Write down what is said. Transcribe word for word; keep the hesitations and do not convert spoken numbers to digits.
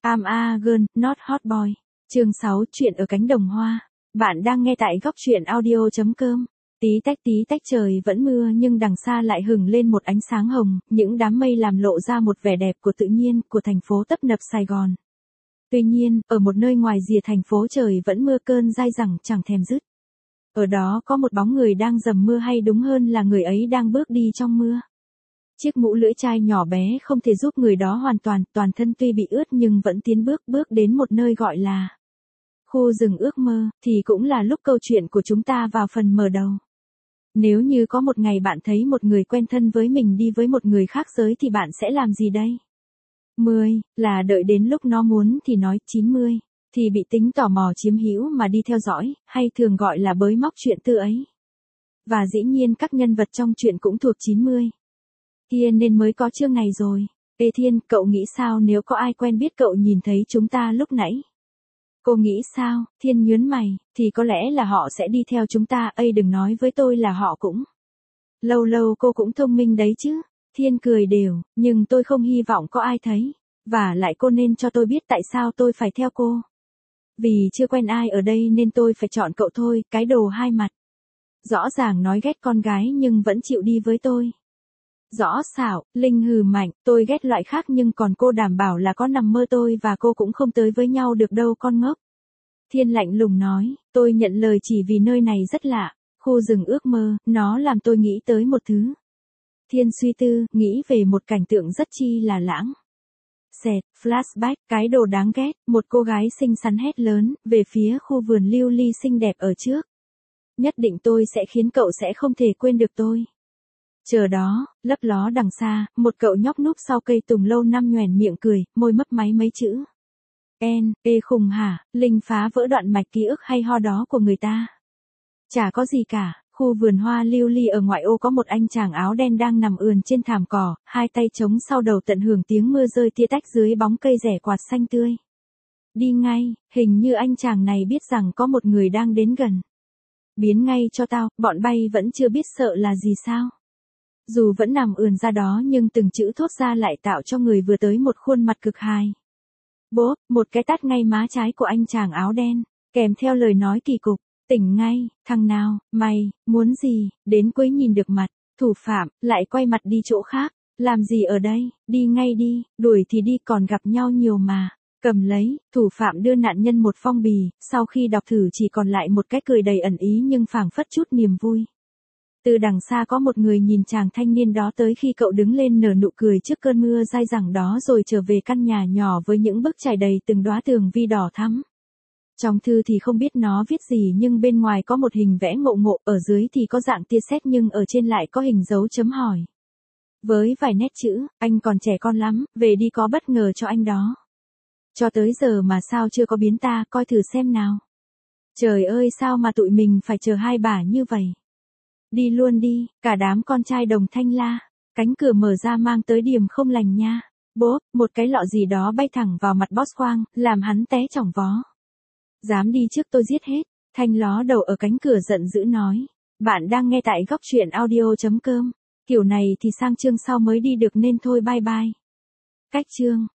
I'm a girl, not hot boy. Chương sáu, chuyện ở cánh đồng hoa. Bạn đang nghe tại góc truyện audio chấm com. Tí tách tí tách trời vẫn mưa nhưng đằng xa lại hừng lên một ánh sáng hồng, những đám mây làm lộ ra một vẻ đẹp của tự nhiên, của thành phố tấp nập Sài Gòn. Tuy nhiên, ở một nơi ngoài rìa thành phố trời vẫn mưa cơn dai dẳng chẳng thèm dứt. Ở đó có một bóng người đang dầm mưa, hay đúng hơn là người ấy đang bước đi trong mưa. Chiếc mũ lưỡi chai nhỏ bé không thể giúp người đó hoàn toàn, toàn thân tuy bị ướt nhưng vẫn tiến bước bước đến một nơi gọi là khu rừng ước mơ, thì cũng là lúc câu chuyện của chúng ta vào phần mở đầu. Nếu như có một ngày bạn thấy một người quen thân với mình đi với một người khác giới thì bạn sẽ làm gì đây? mười, là đợi đến lúc nó muốn thì nói, chín mươi, thì bị tính tò mò chiếm hữu mà đi theo dõi, hay thường gọi là bới móc chuyện tư ấy. Và dĩ nhiên các nhân vật trong chuyện cũng thuộc chín mươi. Kia nên mới có chương này rồi. Ê Thiên, cậu nghĩ sao nếu có ai quen biết cậu nhìn thấy chúng ta lúc nãy? Cô nghĩ sao? Thiên nhớn mày, thì có lẽ là họ sẽ đi theo chúng ta, ây đừng nói với tôi là họ cũng. Lâu lâu cô cũng thông minh đấy chứ. Thiên cười đều, nhưng tôi không hy vọng có ai thấy. Và lại cô nên cho tôi biết tại sao tôi phải theo cô. Vì chưa quen ai ở đây nên tôi phải chọn cậu thôi, cái đồ hai mặt. Rõ ràng nói ghét con gái nhưng vẫn chịu đi với tôi. Rõ xảo, Linh hừ mạnh, tôi ghét loại khác nhưng còn cô đảm bảo là có nằm mơ tôi và cô cũng không tới với nhau được đâu con ngốc. Thiên lạnh lùng nói, tôi nhận lời chỉ vì nơi này rất lạ, khu rừng ước mơ, nó làm tôi nghĩ tới một thứ. Thiên suy tư, nghĩ về một cảnh tượng rất chi là lãng. Xẹt, flashback, cái đồ đáng ghét, một cô gái xinh xắn hét lớn, về phía khu vườn lưu ly xinh đẹp ở trước. Nhất định tôi sẽ khiến cậu sẽ không thể quên được tôi. Chờ đó, lấp ló đằng xa, một cậu nhóc núp sau cây tùng lâu năm nhoẻn miệng cười, môi mấp máy mấy chữ. En, ê khùng hả, Linh phá vỡ đoạn mạch ký ức hay ho đó của người ta. Chả có gì cả, khu vườn hoa lưu ly ở ngoại ô có một anh chàng áo đen đang nằm ườn trên thảm cỏ, hai tay chống sau đầu tận hưởng tiếng mưa rơi tia tách dưới bóng cây rẻ quạt xanh tươi. Đi ngay, hình như anh chàng này biết rằng có một người đang đến gần. Biến ngay cho tao, bọn bay vẫn chưa biết sợ là gì sao. Dù vẫn nằm ườn ra đó nhưng từng chữ thốt ra lại tạo cho người vừa tới một khuôn mặt cực hài. Bốp, một cái tát ngay má trái của anh chàng áo đen, kèm theo lời nói kỳ cục, tỉnh ngay, thằng nào, mày, muốn gì, đến cuối nhìn được mặt, thủ phạm, lại quay mặt đi chỗ khác, làm gì ở đây, đi ngay đi, đuổi thì đi còn gặp nhau nhiều mà. Cầm lấy, thủ phạm đưa nạn nhân một phong bì, sau khi đọc thử chỉ còn lại một cái cười đầy ẩn ý nhưng phảng phất chút niềm vui. Từ đằng xa có một người nhìn chàng thanh niên đó tới khi cậu đứng lên nở nụ cười trước cơn mưa dai dẳng đó rồi trở về căn nhà nhỏ với những bức trải đầy từng đóa tường vi đỏ thắm. Trong thư thì không biết nó viết gì nhưng bên ngoài có một hình vẽ ngộ ngộ, ở dưới thì có dạng tia sét nhưng ở trên lại có hình dấu chấm hỏi. Với vài nét chữ, anh còn trẻ con lắm, về đi có bất ngờ cho anh đó. Cho tới giờ mà sao chưa có biến ta, coi thử xem nào. Trời ơi sao mà tụi mình phải chờ hai bà như vậy. Đi luôn đi, cả đám con trai đồng thanh la. Cánh cửa mở ra mang tới điểm không lành nha. Bốp, một cái lọ gì đó bay thẳng vào mặt boss Quang, làm hắn té chỏng vó. Dám đi trước tôi giết hết. Thanh ló đầu ở cánh cửa giận dữ nói. Bạn đang nghe tại góc truyện audio chấm com. Kiểu này thì sang chương sau mới đi được nên thôi bye bye. Cách chương.